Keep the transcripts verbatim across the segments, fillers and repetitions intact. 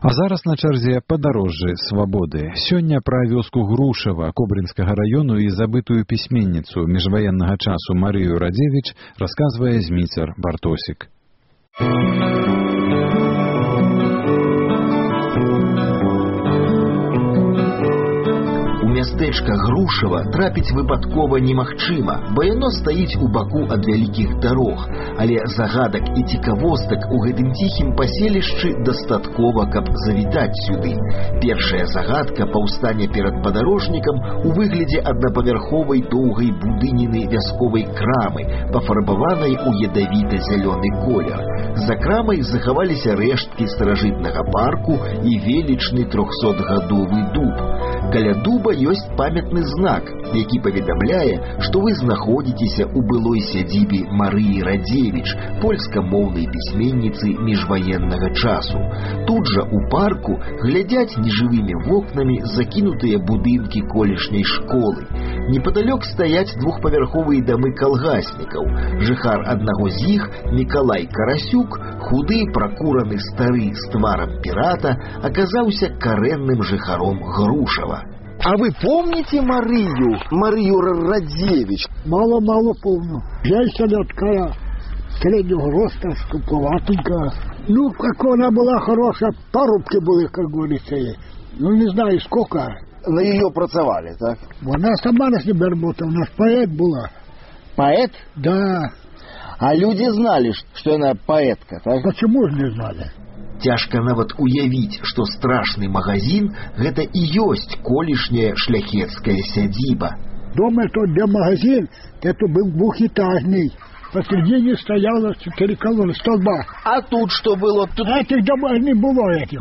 А зараз на чарзе падарожжы свабоды. Сёння пра вёску Грушава Кобрынскага раёну і забытую пісьменніцу міжваеннага часу Марыю Радзевіч расказвае Зміцер Бартосік. Мястэчка Грушава трапіць выпадкова немагчыма, бо яно стаіць у баку ад вялікіх дарог, але загадак і цікавостак у гэтым ціхім паселішчы дастаткова, каб завітаць сюды. Першая загадка паўстане перад падарожнікам у выглядзе аднапавярховай доўгай будыніны вясковай крамы, пафарбаванай у ядавіта-зялёны колер. За крамай захаваліся рэшткі старажытнага парку і велічны трохсотгадовы дуб. Каля дуба ёсць памятны знак, які паведамляе, што вы знаходзіцеся ў былой сядзібе Марыі Радзевіч, польскамоўнай пісьменніцы міжваеннага часу. Тут жа у парку глядзяць нежывымі вокнамі закінутыя будынкі колішняй школы. Непадалёк стаяць двухпавярховыя дамы калгаснікаў. Жыхар аднаго з іх, Мікалай Карасюк, худы, пракураны стары з тварам пірата, аказаўся карэнным жыхаром Грушава. А вы помните Марию, Марию Радзевич? Мало-мало помню. Женщина такая среднего роста, скуповатенькая. Ну, как она была хорошая, парубки были, как говорится. Ну, не знаю, сколько. На ее працевали, так? Она сама на себе работала, у нас поэт была. Поэт? Да. А люди знали, что она поэтка, так? Почему же не знали? Цяжка нават уявіць, што страшны магазин – гэта і ёсць колішняя шляхецкая сядзіба. Дома тот, где магазин, это был двухэтажный. Посередине стояло четыре колонны, столба. А тут что было? Тут... Этих домов не было, этих.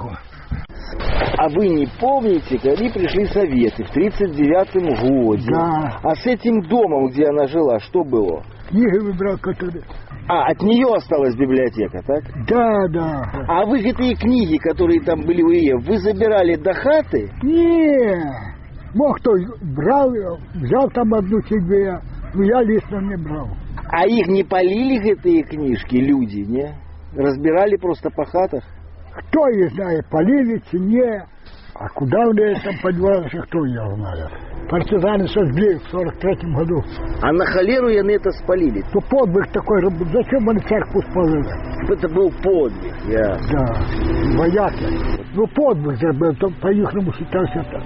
А вы не помните, когда пришли советы в тридцать девятом году? Да. А с этим домом, где она жила, что было? Книги выбрал, которые... А, от нее осталась библиотека, так? Да, да. А вы эти книги, которые там были у нее, вы забирали до хаты? Не, мог кто брал, взял там одну себе, но я лично не брал. А их не полили, эти книжки, люди, не? Разбирали просто по хатах? Кто их знает, полили, не. А куда они там подевались, кто я знаю. Партизаны сожгли в сорок третьем году. А на холеру они это спалили? То подвиг такой, зачем они церковь спалили? Это был подвиг, я. Да, вояки. Ну подвиг был, то по-ихнему считался так.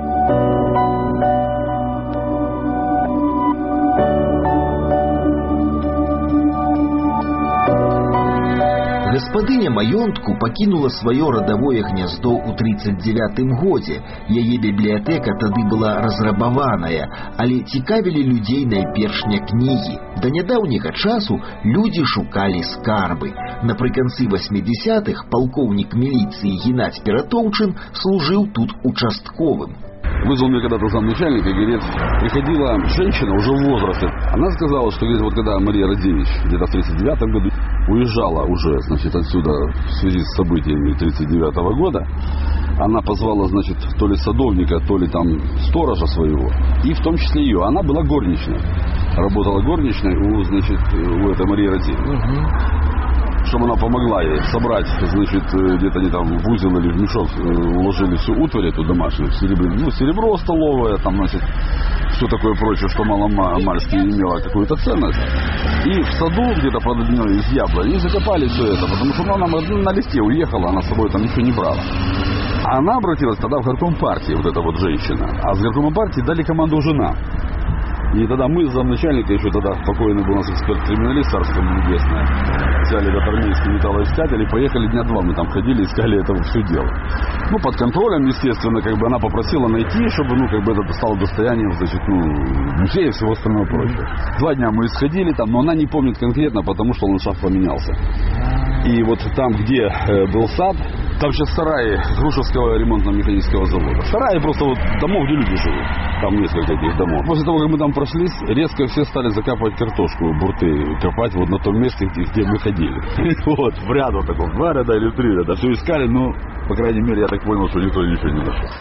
Гаспадыня маёнтку пакінула сваё радавое гняздо ў тридцать девятым годзе. Яе бібліятэка тады была разрабаваная, але цікавілі людзей найперш не кнігі. Да нядаўняга часу людзі шукалі скарбы. Напрыканцы восьмидесятых палкоўнік міліцыі Геннадзь Ператоўчын служыў тут участковым. Вызвал меня когда-то замначальник и говорит, приходила женщина уже в возрасте. Она сказала, что говорит, вот когда Мария Радзевич где-то в тридцать девятом году уезжала уже, значит, отсюда в связи с событиями тридцать девятого года, она позвала, значит, то ли садовника, то ли там сторожа своего, и в том числе ее. Она была горничной, работала горничной у, значит, у этой Марии Радзевич. Угу. Чтобы она помогла ей собрать, значит, где-то они там в узел или в мешок уложили всю утварь эту домашнюю, серебро, ну, серебро столовое, там, значит, все такое прочее, что мало-мальски имело какую-то ценность. И в саду, где-то под одной из яблонь, они закопали все это, потому что она на листе уехала, она с собой там ничего не брала. А она обратилась тогда в горком партии, вот эта вот женщина. А с горком партии дали команду жена. И тогда мы, замначальника, еще тогда покойный был у нас эксперт-криминалист, царство небесное, взяли этот армейский металлоискатель и поехали дня два, мы там ходили, искали это все дело. Ну, под контролем, естественно, как бы она попросила найти, чтобы, ну, как бы это стало достоянием, значит, ну, музея и всего остального прочего. Два дня мы исходили там, но она не помнит конкретно, потому что ландшафт поменялся. И вот там, где э, был сад, там сейчас сараи Грушевского ремонтно-механического завода. Сараи просто вот домов, где люди живут. Там несколько этих домов. После того, как мы там прошлись, резко все стали закапывать картошку, бурты копать вот на том месте, где, где мы ходили. Вот, в ряд вот таком, два ряда или три ряда. Все искали, но, по крайней мере, я так понял, что никто ничего не нашел.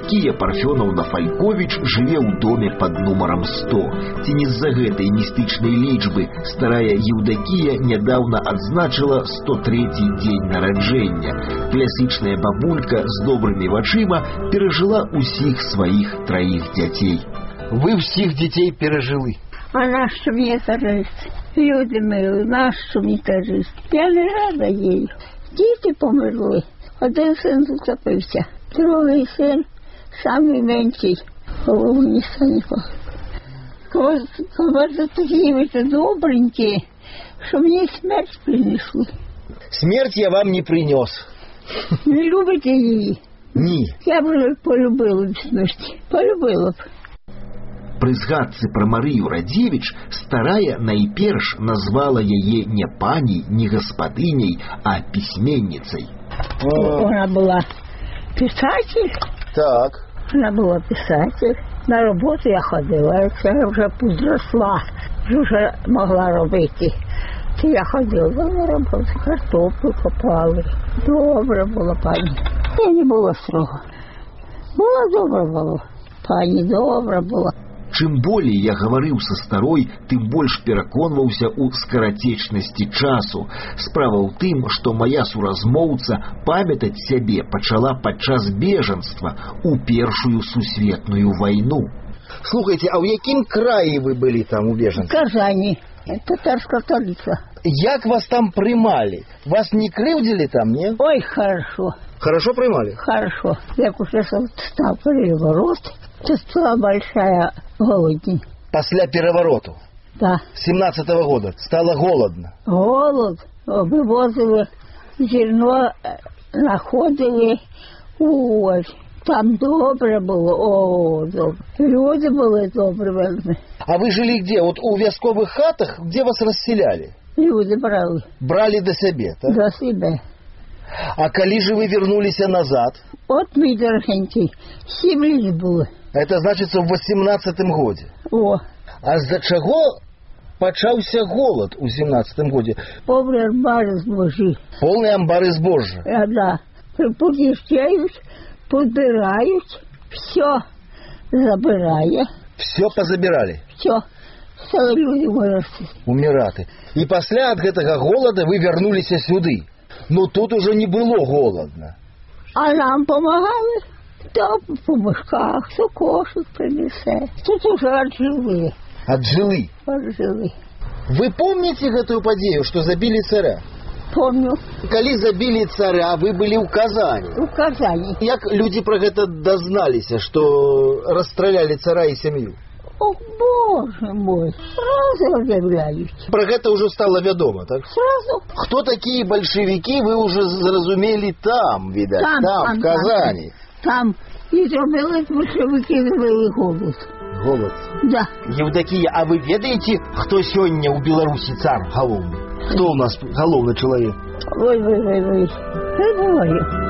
Еўдакія Парфёнаўна Фальковіч жыве ў доме пад нумарам сто. Ці не з-за гэтай містычнай лічбы старая Еўдакія нядаўна адзначыла сто трэці дзень нараджэння. Класічная бабулька з добрымі вачыма перажыла ўсіх сваіх траіх дзяцей. Вы всіх дзяцей перажылі. А нащо мені та жисть? Люди мили, нащо мені та жисть? Я не рада їй. Діти померли. Один син зацепився. Другий син, самий менший, головний син. Коли такі ви добренькі, що мені смерть принесли. Смерть я вам не принес. Не любите її? Ні. Я б полюбила б смерть. Полюбила б. Пры згадцы пра Марыю Радзевіч старая найперш назвала яе не пані, не гаспадыняй, а пісьменніцай. Она была писатель. Так. Она была писатель. На работу я ходила. Я вже подросла. Вже могла робити. Я ходила на роботу. Картоплю копали. Добре було, пані. Я не була строго. Була добре було. Пані добре була. Чым болей я гаварыў са старой, тым больш пераконваўся ў скарацечнасці часу. Справа ў тым, што моя суразмоўца памятаць сябе пачала падчас бежанства ў першую сусветную вайну. Слухайте, а ў якім краі вы былі там у бежанстве? В Казани. Татарская столица. Як вас там прымалі? Вас не крыўдзілі там, не? Ой, хорошо. Хорошо прымалі? Хорошо. Як уже стал переворот, то стала большая голодень. Пасля перевороту? Да. семнадцатого года стало голодно? Голод. Вывозили зерно, находили. Ой, там добре было. О, добре. Люди были добрые. А вы жили где? Вот у вязковых хатах, где вас расселяли? Люди брали. Брали до себе, так? До себя. А коли же вы вернулись назад? От, мій дорогенький, сім літ було. Это значит в восемнадцатым году. О. А з-за чего почался голод у семнадцатым году? Повні амбари збожі. Полные амбары збожжя. А, да. Припутішають, подбирають, все забирає. Все позабирали? Все. Все люди виросли. Умираты. И после от этого голода вы вернулись сюда. Но тут уже не было голодно. А нам помогали. То по мешках, то кошик принесе. Тут уже отжили. Отжили? Отжили. Вы помните эту подею, что забили царя? Помню. Коли забили царя, вы были в Казани. В Казани. Як люди про это дозналися, что расстреляли царя и семью? О, боже мой, сразу объявляют. Про это уже стало ведомо, так? Сразу. Кто такие большевики, вы уже зрозумели там, видать, там, там, там в Казани. Там. І зробили большевики, зробили голод. Голод? Да. Евдокия, а вы ведаете, кто сегодня у Беларуси царь головный? Кто у нас головный человек? Ой, ой, ой, ой. Я говорю.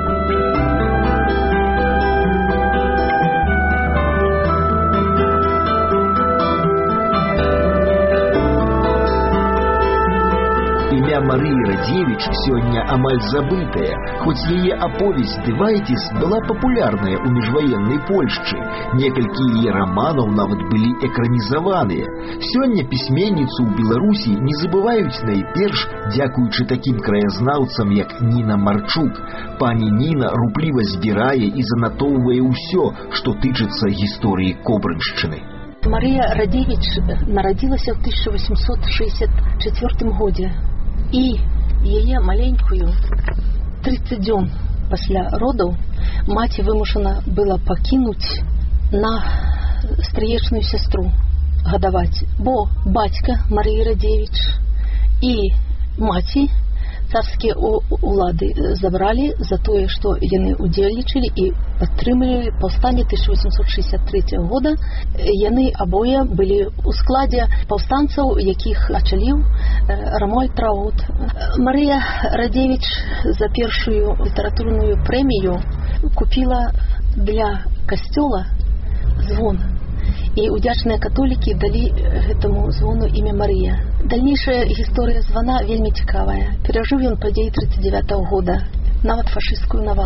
Імя Марыі Радзевіч сёння амаль забытая, хоць яе аповесць «Дывайцес» была папулярная ў міжваеннай Польшчы. Некалькі яе раманаў нават былі экранізаваныя. Сёння пісьменніцу ў Беларусі не забываюць найперш дзякуючы такім краязнаўцам, як Ніна Марчук. Пані Ніна рупліва збірае і занатоўвае ўсё, што тычыцца гісторыі Кобрыншчыны. Марыя Радзевіч нарадзілася ў тысяча восемьсот шестьдесят четвёртым годзе. І яе маленькую тридцать дзён пасля родаў маці вымушана была пакінуць на стрыечную сястру гадаваць, бо бацька Марыі Радзевіч і маці царскія улады забралі за тое, што яны удзельнічалі і падтрымлівалі паўстанне тысяча восемьсот шестьдесят третьего года. Яны абое былі ў складзе паўстанцаў, якіх ачаліў Рамуальд Траут. Марыя Радзевіч за першую літаратурную прэмію купіла для касцёла звон. І удзячныя католікі далі гэтаму звону імя Марыя. Дальнейшая гісторыя звана вельмі цікавая. Перажыў ён падзеі тридцать девятого года, нават фашысцкую навалу.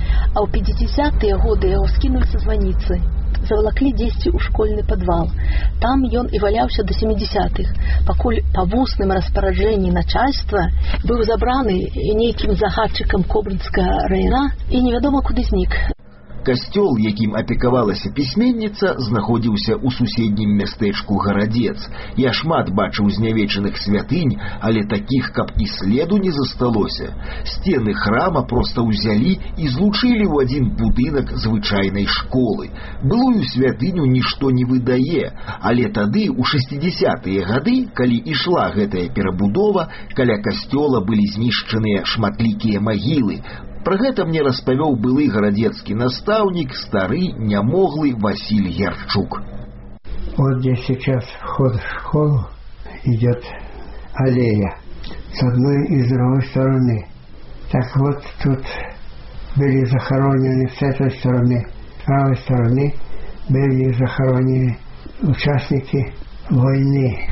А ў пятидесятые годы яго скінулі са званіцы, завалаклі дзесьці ў школьны падвал. Там ён і валяўся да семидесятых, пакуль па вусным распараджэнні начальства быў забраны нейкім загадчыкам Кобрынскага района і невядома куды знік. Касцёл, якім апекавалася пісьменніца, знаходзіўся ў суседнім мястэчку Гарадзец. Я шмат бачыў знявечаных святынь, але такіх, каб і следу не засталося. Сцены храма проста ўзялі і злучылі ў адзін будынак звычайнай школы. Былую святыню нішто не выдае, але тады, у шэсцідзесятыя гады, калі ішла гэтая перабудова, каля касцёла былі знішчаныя шматлікія магілы. Про гэта мне распавёў былы гарадзецкі настаўнік, стары, нямоглый Василь Ярчук. Вот здесь сейчас вход в школу, идет аллея с одной и с другой стороны. Так вот тут были захоронены с этой стороны, с правой стороны были захоронены участники войны,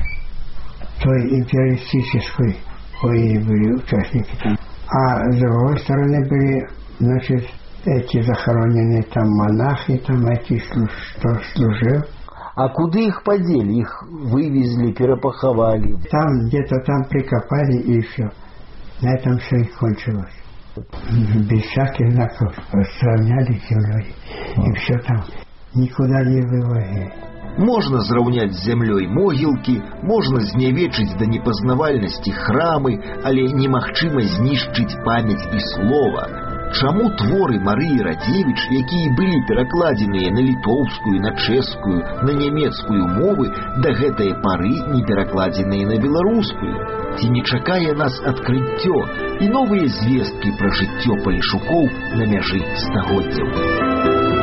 той империалистической войны были участники там. А с другой стороны были, значит, эти захороненные там монахи, там эти, что служил. А куда их подели? Их вывезли, перепаховали? Там, где-то там прикопали и все. На этом все и кончилось. Без всяких знаков сравняли с землей. И все там. Никуда не вывозили. Можна зраўняць з зямлёй могілкі, можна знявечыць да непазнавальнасці храмы, але немагчыма знішчыць памяць і слова. Чаму творы Марыі Радзевіч, якія былі перакладзеныя на літоўскую, на чэшскую, на нямецкую мовы, да гэтай пары не перакладзеныя на беларускую? Ці не чакае нас адкрыццё і новыя звесткі пра жыццё палешукоў на мяжы стагоддзяў?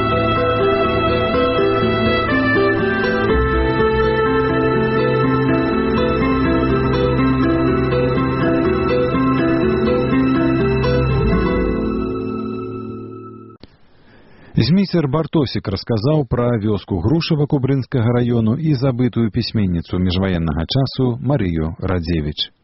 Зміцер Бартосік расказаў пра вёску Грушава Кобрынскага раёну і забытую пісьменніцу міжваеннага часу Марыю Радзевіч.